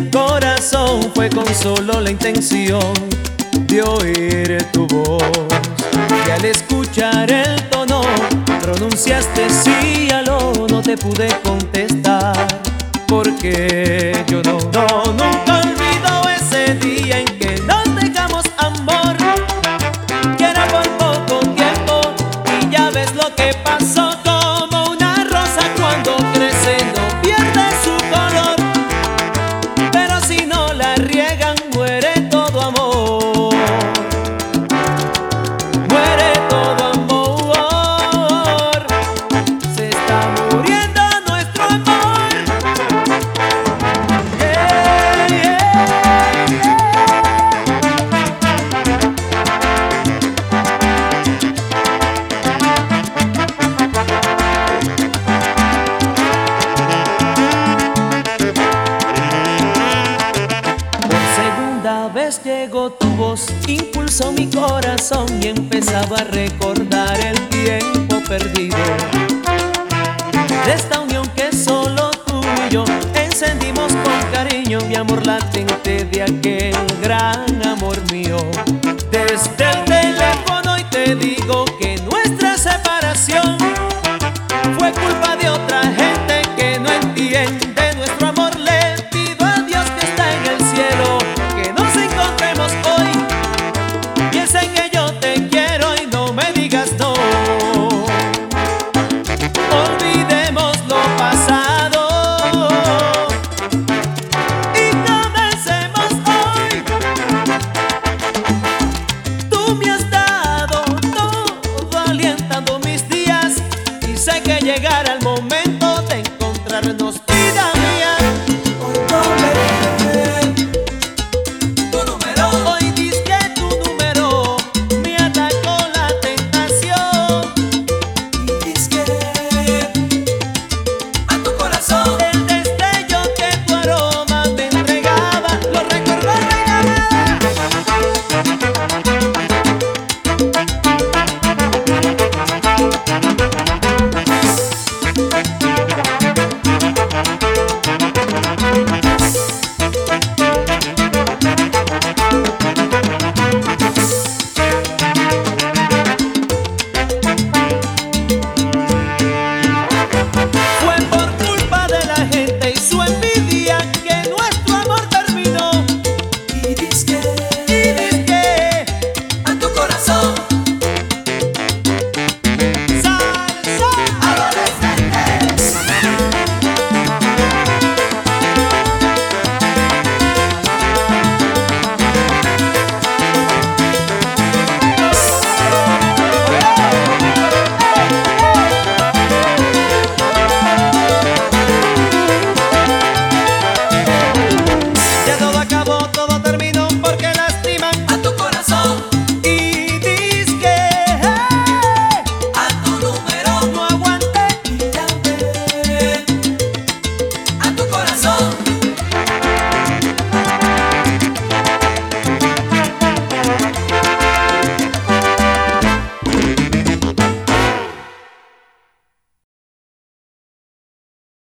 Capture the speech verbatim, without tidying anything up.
corazón fue con solo la intención de oír tu voz. Y al escuchar el tono, pronunciaste sí, aló, no te pude contestar, porque yo no, no, nunca olvido ese día en que nos dejamos amor, que era por poco tiempo, y ya ves lo que pasó. Como una rosa cuando crece no pierde su color, pero si no la riegan muere todo amor, muere todo amor, se está muriendo nuestro amor. Yeah, yeah, yeah. Por segunda vez llegó tu voz, impulsó mi corazón y empezaba a recordar el tiempo perdido de esta unión que solo tú y yo encendimos con cariño, mi amor latente de aquel